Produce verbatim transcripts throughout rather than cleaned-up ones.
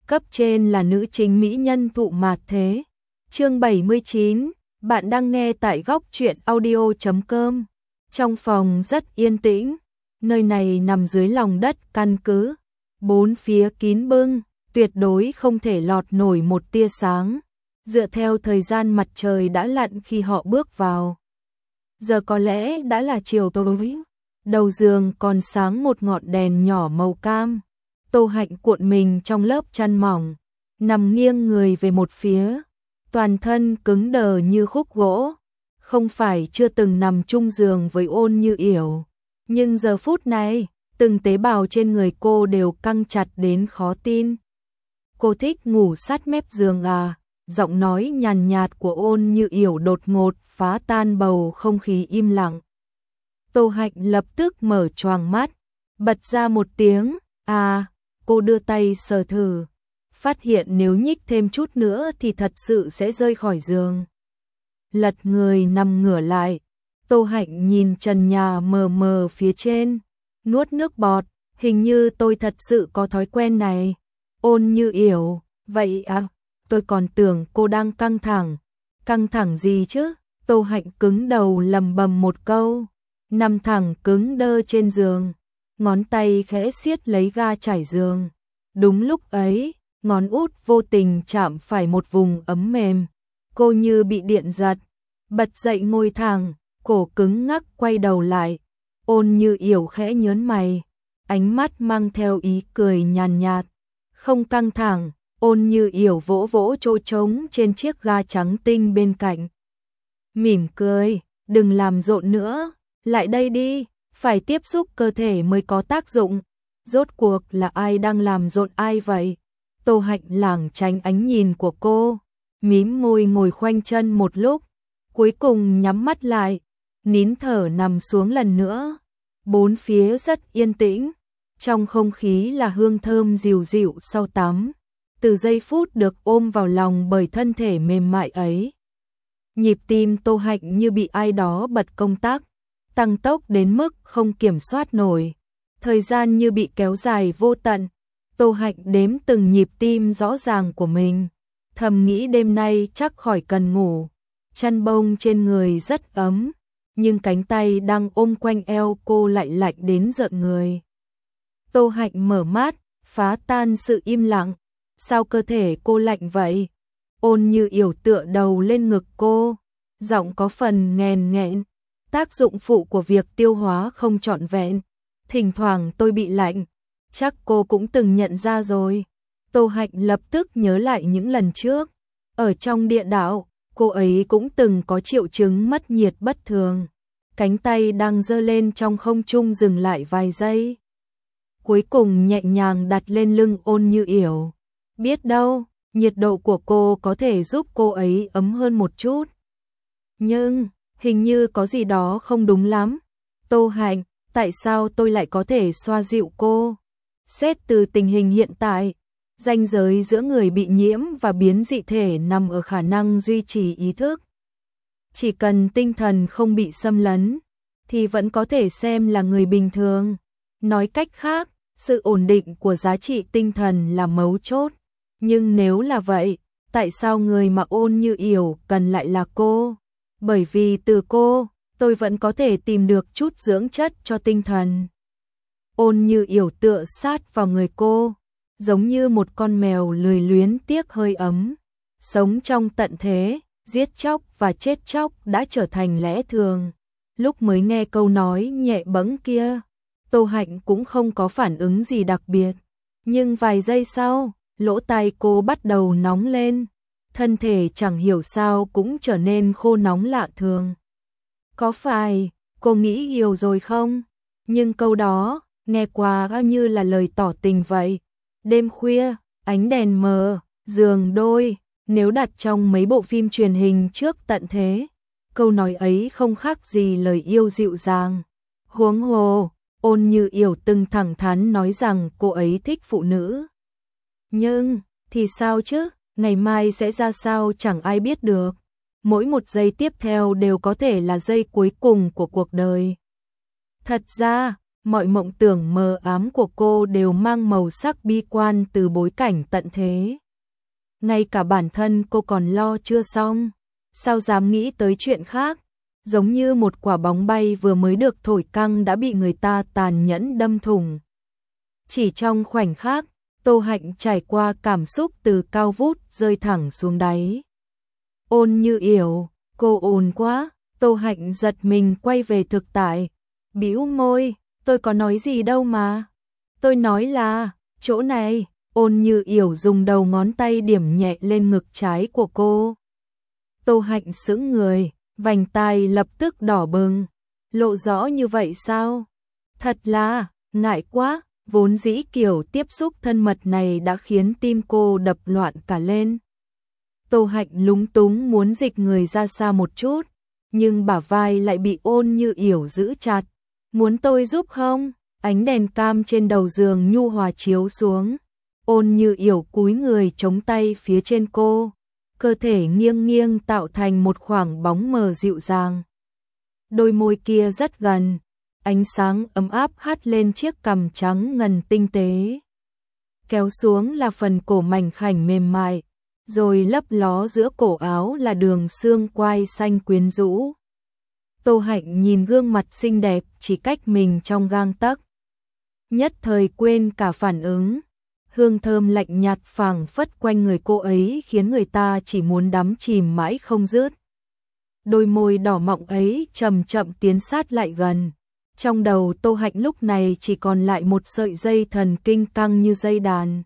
Cấp trên là nữ chính mỹ nhân thụ mạt thế. Chương bảy mươi chín, bạn đang nghe tại góc truyện audio chấm com. Trong phòng rất yên tĩnh, nơi này nằm dưới lòng đất căn cứ, bốn phía kín bưng, tuyệt đối không thể lọt nổi một tia sáng. Dựa theo thời gian mặt trời đã lặn khi họ bước vào, giờ có lẽ đã là chiều tối. Đầu giường còn sáng một ngọn đèn nhỏ màu cam. Tô Hạnh cuộn mình trong lớp chăn mỏng, nằm nghiêng người về một phía, toàn thân cứng đờ như khúc gỗ. Không phải chưa từng nằm chung giường với Ôn Như Yểu, nhưng giờ phút này, từng tế bào trên người cô đều căng chặt đến khó tin. Cô thích ngủ sát mép giường à? Giọng nói nhàn nhạt của Ôn Như Yểu đột ngột phá tan bầu không khí im lặng. Tô Hạnh lập tức mở choàng mắt, bật ra một tiếng à. Cô đưa tay sờ thử, phát hiện nếu nhích thêm chút nữa thì thật sự sẽ rơi khỏi giường. Lật người nằm ngửa lại, Tô Hạnh nhìn trần nhà mờ mờ phía trên, nuốt nước bọt, hình như tôi thật sự có thói quen này. Ôn Như Yểu, vậy à, tôi còn tưởng cô đang căng thẳng. Căng thẳng gì chứ? Tô Hạnh cứng đầu lầm bầm một câu, nằm thẳng cứng đơ trên giường, ngón tay khẽ siết lấy ga trải giường. Đúng lúc ấy, ngón út vô tình chạm phải một vùng ấm mềm. Cô như bị điện giật, bật dậy ngồi thẳng, cổ cứng ngắc quay đầu lại. Ôn Như Yểu khẽ nhớn mày, ánh mắt mang theo ý cười nhàn nhạt. Không căng thẳng. Ôn Như Yểu vỗ vỗ chỗ trống trên chiếc ga trắng tinh bên cạnh, mỉm cười, đừng làm rộn nữa, lại đây đi, phải tiếp xúc cơ thể mới có tác dụng. Rốt cuộc là ai đang làm rộn ai vậy? Tô Hạnh lảng tránh ánh nhìn của cô, mím môi ngồi khoanh chân một lúc, cuối cùng nhắm mắt lại, nín thở nằm xuống lần nữa. Bốn phía rất yên tĩnh, trong không khí là hương thơm dịu dịu sau tắm. Từ giây phút được ôm vào lòng bởi thân thể mềm mại ấy, nhịp tim Tô Hạnh như bị ai đó bật công tắc, tăng tốc đến mức không kiểm soát nổi. Thời gian như bị kéo dài vô tận. Tô Hạnh đếm từng nhịp tim rõ ràng của mình, thầm nghĩ đêm nay chắc khỏi cần ngủ. Chăn bông trên người rất ấm, nhưng cánh tay đang ôm quanh eo cô lại lạnh đến rợn người. Tô Hạnh mở mắt, phá tan sự im lặng. Sao cơ thể cô lạnh vậy? Ôn Như Yểu tựa đầu lên ngực cô, giọng có phần nghèn nghẹn. Tác dụng phụ của việc tiêu hóa không trọn vẹn. Thỉnh thoảng tôi bị lạnh, chắc cô cũng từng nhận ra rồi. Tô Hạnh lập tức nhớ lại những lần trước. Ở trong địa đạo, cô ấy cũng từng có triệu chứng mất nhiệt bất thường. Cánh tay đang giơ lên trong không trung dừng lại vài giây, cuối cùng nhẹ nhàng đặt lên lưng Ôn Như Yểu. Biết đâu, nhiệt độ của cô có thể giúp cô ấy ấm hơn một chút. Nhưng, hình như có gì đó không đúng lắm. Tô Hạnh, tại sao tôi lại có thể xoa dịu cô? Xét từ tình hình hiện tại, ranh giới giữa người bị nhiễm và biến dị thể nằm ở khả năng duy trì ý thức. Chỉ cần tinh thần không bị xâm lấn, thì vẫn có thể xem là người bình thường. Nói cách khác, sự ổn định của giá trị tinh thần là mấu chốt. Nhưng nếu là vậy, tại sao người mà Ôn Như Yểu cần lại là cô? Bởi vì từ cô, tôi vẫn có thể tìm được chút dưỡng chất cho tinh thần. Ôn Như Yểu tựa sát vào người cô, giống như một con mèo lười luyến tiếc hơi ấm. Sống trong tận thế, giết chóc và chết chóc đã trở thành lẽ thường. Lúc mới nghe câu nói nhẹ bẫng kia, Tô Hạnh cũng không có phản ứng gì đặc biệt. Nhưng vài giây sau, lỗ tai cô bắt đầu nóng lên, thân thể chẳng hiểu sao cũng trở nên khô nóng lạ thường. Có phải cô nghĩ yêu rồi không? Nhưng câu đó nghe qua như là lời tỏ tình vậy. Đêm khuya, ánh đèn mờ, giường đôi, nếu đặt trong mấy bộ phim truyền hình trước tận thế, câu nói ấy không khác gì lời yêu dịu dàng. Huống hồ, Ôn Như Yểu từng thẳng thắn nói rằng cô ấy thích phụ nữ. Nhưng, thì sao chứ, ngày mai sẽ ra sao chẳng ai biết được. Mỗi một giây tiếp theo đều có thể là giây cuối cùng của cuộc đời. Thật ra, mọi mộng tưởng mờ ám của cô đều mang màu sắc bi quan từ bối cảnh tận thế. Ngay cả bản thân cô còn lo chưa xong, sao dám nghĩ tới chuyện khác, giống như một quả bóng bay vừa mới được thổi căng đã bị người ta tàn nhẫn đâm thủng. Chỉ trong khoảnh khắc, Tô Hạnh trải qua cảm xúc từ cao vút rơi thẳng xuống đáy. Ôn Như Yểu, cô ồn quá. Tô Hạnh giật mình quay về thực tại, bĩu môi, tôi có nói gì đâu mà. Tôi nói là, chỗ này. Ôn Như Yểu dùng đầu ngón tay điểm nhẹ lên ngực trái của cô. Tô Hạnh sững người, vành tai lập tức đỏ bừng. Lộ rõ như vậy sao? Thật là, ngại quá, vốn dĩ kiểu tiếp xúc thân mật này đã khiến tim cô đập loạn cả lên. Tô Hạnh lúng túng muốn dịch người ra xa một chút, nhưng bả vai lại bị Ôn Như Yểu giữ chặt. Muốn tôi giúp không? Ánh đèn cam trên đầu giường nhu hòa chiếu xuống. Ôn Như Yểu cúi người chống tay phía trên cô, cơ thể nghiêng nghiêng tạo thành một khoảng bóng mờ dịu dàng. Đôi môi kia rất gần, ánh sáng ấm áp hắt lên chiếc cằm trắng ngần tinh tế. Kéo xuống là phần cổ mảnh khảnh mềm mại, rồi lấp ló giữa cổ áo là đường xương quai xanh quyến rũ. Tô Hạnh nhìn gương mặt xinh đẹp chỉ cách mình trong gang tấc, nhất thời quên cả phản ứng. Hương thơm lạnh nhạt phảng phất quanh người cô ấy khiến người ta chỉ muốn đắm chìm mãi không dứt. Đôi môi đỏ mọng ấy chậm chậm tiến sát lại gần. Trong đầu Tô Hạnh lúc này chỉ còn lại một sợi dây thần kinh căng như dây đàn.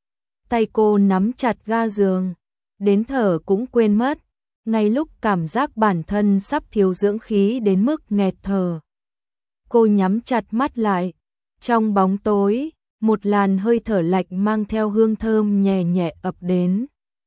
Tay cô nắm chặt ga giường, đến thở cũng quên mất, ngay lúc cảm giác bản thân sắp thiếu dưỡng khí đến mức nghẹt thở. Cô nhắm chặt mắt lại, trong bóng tối, một làn hơi thở lạnh mang theo hương thơm nhẹ nhẹ ập đến.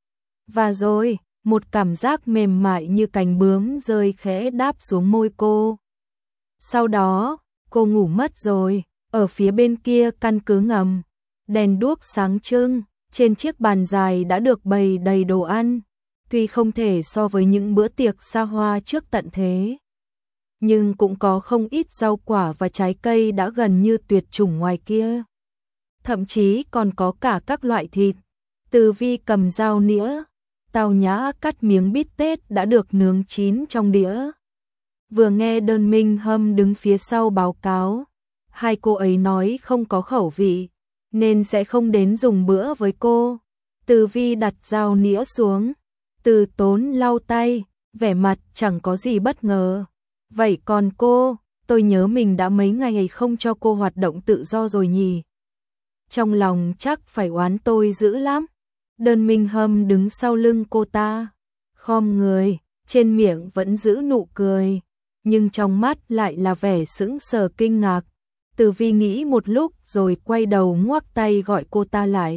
Và rồi, một cảm giác mềm mại như cánh bướm rơi khẽ đáp xuống môi cô. Sau đó, cô ngủ mất rồi, ở phía bên kia căn cứ ngầm, đèn đuốc sáng trưng, trên chiếc bàn dài đã được bày đầy đồ ăn, tuy không thể so với những bữa tiệc xa hoa trước tận thế, nhưng cũng có không ít rau quả và trái cây đã gần như tuyệt chủng ngoài kia. Thậm chí còn có cả các loại thịt. Từ Vi cầm dao nĩa, tao nhã cắt miếng bít tết đã được nướng chín trong đĩa. Vừa nghe Đơn Minh Hâm đứng phía sau báo cáo, hai cô ấy nói không có khẩu vị, nên sẽ không đến dùng bữa với cô. Từ Vi đặt dao nĩa xuống, Từ Tốn lau tay, vẻ mặt chẳng có gì bất ngờ. Vậy còn cô, tôi nhớ mình đã mấy ngày không cho cô hoạt động tự do rồi nhỉ? Trong lòng chắc phải oán tôi dữ lắm. Đơn Minh Hâm đứng sau lưng cô ta, khom người, trên miệng vẫn giữ nụ cười, nhưng trong mắt lại là vẻ sững sờ kinh ngạc. Từ Vi nghĩ một lúc rồi quay đầu ngoắc tay gọi cô ta lại.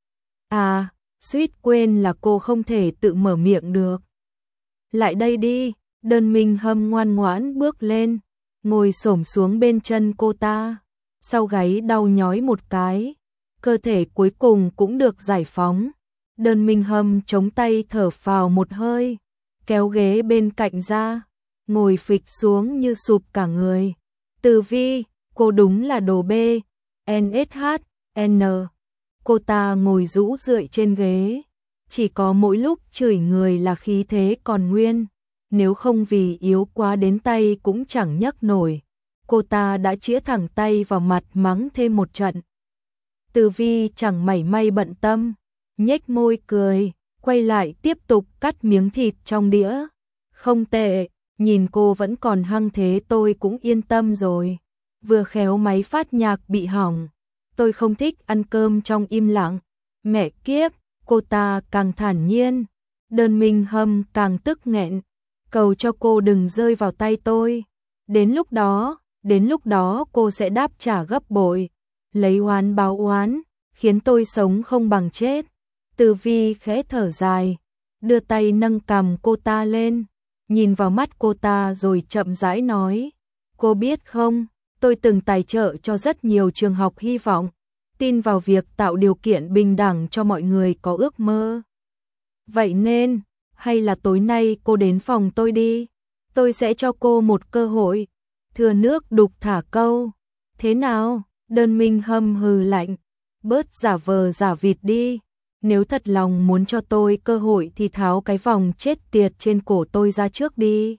À, suýt quên là cô không thể tự mở miệng được. Lại đây đi. Đơn Minh Hâm ngoan ngoãn bước lên, ngồi xổm xuống bên chân cô ta, sau gáy đau nhói một cái, cơ thể cuối cùng cũng được giải phóng. Đơn Minh Hâm chống tay thở phào một hơi, kéo ghế bên cạnh ra, ngồi phịch xuống như sụp cả người. Từ Vi, cô đúng là đồ bê, en ét hát en. Cô ta ngồi rũ rượi trên ghế, chỉ có mỗi lúc chửi người là khí thế còn nguyên. Nếu không vì yếu quá đến tay cũng chẳng nhấc nổi, cô ta đã chĩa thẳng tay vào mặt mắng thêm một trận. Từ Vi chẳng mảy may bận tâm, nhếch môi cười, quay lại tiếp tục cắt miếng thịt trong đĩa. Không tệ, nhìn cô vẫn còn hăng thế tôi cũng yên tâm rồi. Vừa khéo máy phát nhạc bị hỏng, tôi không thích ăn cơm trong im lặng. Mẹ kiếp, cô ta càng thản nhiên. Đơn Minh Hâm càng tức nghẹn, cầu cho cô đừng rơi vào tay tôi. Đến lúc đó, đến lúc đó cô sẽ đáp trả gấp bội, lấy oán báo oán, khiến tôi sống không bằng chết. Từ Vi khẽ thở dài, đưa tay nâng cằm cô ta lên, nhìn vào mắt cô ta rồi chậm rãi nói, cô biết không, tôi từng tài trợ cho rất nhiều trường học hy vọng, tin vào việc tạo điều kiện bình đẳng cho mọi người có ước mơ. Vậy nên, hay là tối nay cô đến phòng tôi đi, tôi sẽ cho cô một cơ hội. Thừa nước đục thả câu, Thế nào? Đơn Minh Hâm hừ lạnh, bớt giả vờ giả vịt đi. Nếu thật lòng muốn cho tôi cơ hội thì tháo cái vòng chết tiệt trên cổ tôi ra trước đi.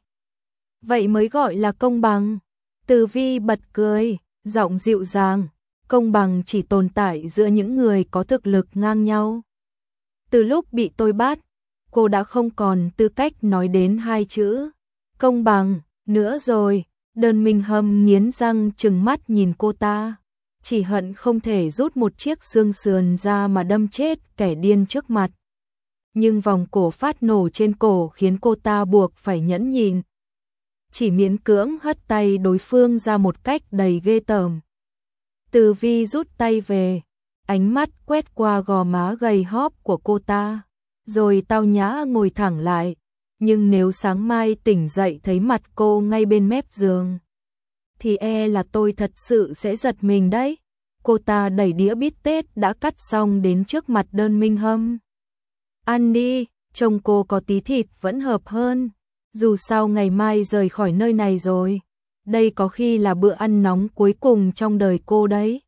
Vậy mới gọi là công bằng. Từ Vi bật cười, giọng dịu dàng, công bằng chỉ tồn tại giữa những người có thực lực ngang nhau. Từ lúc bị tôi bắt, cô đã không còn tư cách nói đến hai chữ công bằng nữa rồi. Đơn Minh Hâm nghiến răng trừng mắt nhìn cô ta, chỉ hận không thể rút một chiếc xương sườn ra mà đâm chết kẻ điên trước mặt. Nhưng vòng cổ phát nổ trên cổ khiến cô ta buộc phải nhẫn nhịn, chỉ miễn cưỡng hất tay đối phương ra một cách đầy ghê tởm. Từ Vi rút tay về, ánh mắt quét qua gò má gầy hóp của cô ta, rồi tao nhã ngồi thẳng lại. Nhưng nếu sáng mai tỉnh dậy thấy mặt cô ngay bên mép giường, thì e là tôi thật sự sẽ giật mình đấy. Cô ta đẩy đĩa bít tết đã cắt xong đến trước mặt Đơn Minh Hâm. Ăn đi, trông cô có tí thịt vẫn hợp hơn. Dù sao ngày mai rời khỏi nơi này rồi. Đây có khi là bữa ăn nóng cuối cùng trong đời cô đấy.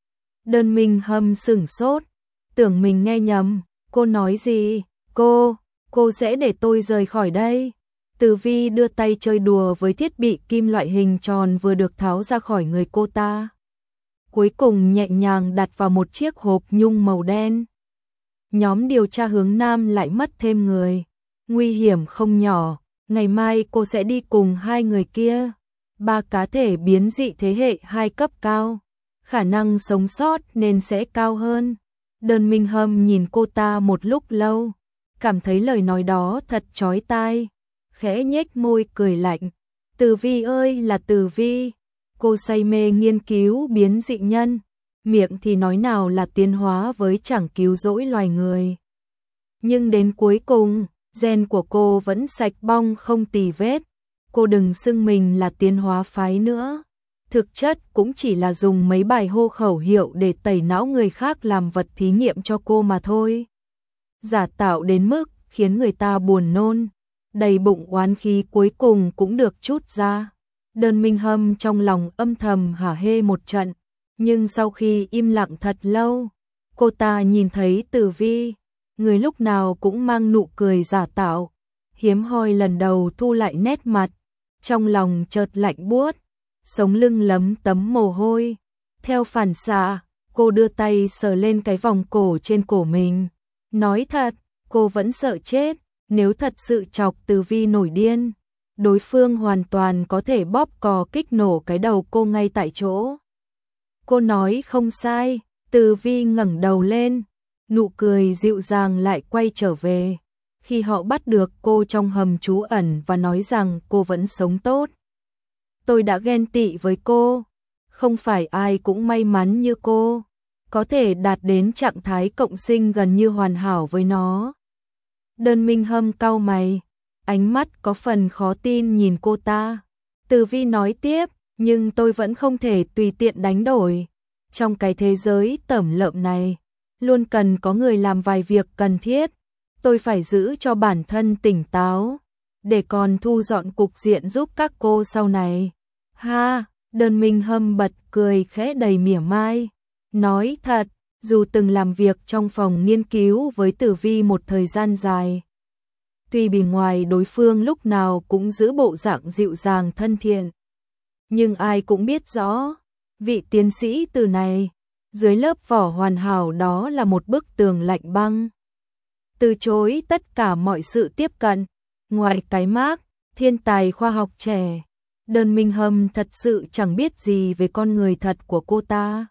Đơn Minh Hâm sửng sốt, tưởng mình nghe nhầm. Cô nói gì? Cô, cô sẽ để tôi rời khỏi đây. Từ Vi đưa tay chơi đùa với thiết bị kim loại hình tròn vừa được tháo ra khỏi người cô ta. Cuối cùng nhẹ nhàng đặt vào một chiếc hộp nhung màu đen. Nhóm điều tra hướng Nam lại mất thêm người. Nguy hiểm không nhỏ, ngày mai cô sẽ đi cùng hai người kia. Ba cá thể biến dị thế hệ hai cấp cao. Khả năng sống sót nên sẽ cao hơn. Đơn Minh Hâm nhìn cô ta một lúc lâu, cảm thấy lời nói đó thật chói tai, khẽ nhếch môi cười lạnh. Từ Vi ơi là Từ Vi, cô say mê nghiên cứu biến dị nhân, miệng thì nói nào là tiến hóa với chẳng cứu rỗi loài người. Nhưng đến cuối cùng, gen của cô vẫn sạch bong không tì vết. Cô đừng xưng mình là tiến hóa phái nữa. Thực chất cũng chỉ là dùng mấy bài hô khẩu hiệu để tẩy não người khác làm vật thí nghiệm cho cô mà thôi. Giả tạo đến mức khiến người ta buồn nôn, đầy bụng oán khí cuối cùng cũng được trút ra. Đơn Minh Hâm trong lòng âm thầm hả hê một trận, nhưng sau khi im lặng thật lâu, cô ta nhìn thấy Từ Vi, người lúc nào cũng mang nụ cười giả tạo, hiếm hoi lần đầu thu lại nét mặt, trong lòng chợt lạnh buốt, sống lưng lấm tấm mồ hôi. Theo phản xạ, cô đưa tay sờ lên cái vòng cổ trên cổ mình. Nói thật, cô vẫn sợ chết, nếu thật sự chọc Từ Vi nổi điên, đối phương hoàn toàn có thể bóp cò kích nổ cái đầu cô ngay tại chỗ. Cô nói không sai. Từ Vi ngẩng đầu lên, nụ cười dịu dàng lại quay trở về. Khi họ bắt được cô trong hầm trú ẩn và nói rằng cô vẫn sống tốt, tôi đã ghen tị với cô. Không phải ai cũng may mắn như cô, có thể đạt đến trạng thái cộng sinh gần như hoàn hảo với nó. Đơn Minh Hâm cau mày, ánh mắt có phần khó tin nhìn cô ta. Từ Vi nói tiếp, nhưng tôi vẫn không thể tùy tiện đánh đổi. Trong cái thế giới tởm lợm này, luôn cần có người làm vài việc cần thiết. Tôi phải giữ cho bản thân tỉnh táo, để còn thu dọn cục diện giúp các cô sau này. Ha, Đơn Minh Hâm bật cười khẽ đầy mỉa mai. Nói thật, dù từng làm việc trong phòng nghiên cứu với Tử Vi một thời gian dài, tuy bề ngoài đối phương lúc nào cũng giữ bộ dạng dịu dàng thân thiện, nhưng ai cũng biết rõ, vị tiến sĩ Từ này, dưới lớp vỏ hoàn hảo đó là một bức tường lạnh băng. Từ chối tất cả mọi sự tiếp cận, ngoài cái mác thiên tài khoa học trẻ. Đơn Minh Hâm thật sự chẳng biết gì về con người thật của cô ta.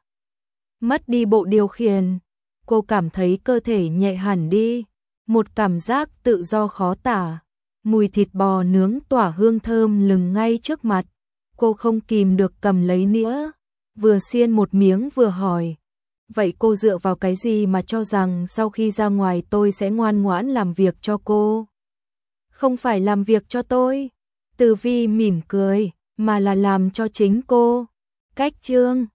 Mất đi bộ điều khiển, cô cảm thấy cơ thể nhẹ hẳn đi, một cảm giác tự do khó tả. Mùi thịt bò nướng tỏa hương thơm lừng ngay trước mặt, cô không kìm được cầm lấy nĩa, vừa xiên một miếng vừa hỏi. Vậy cô dựa vào cái gì mà cho rằng sau khi ra ngoài tôi sẽ ngoan ngoãn làm việc cho cô? Không phải làm việc cho tôi, Từ Vi mỉm cười, mà là làm cho chính cô. Cách chương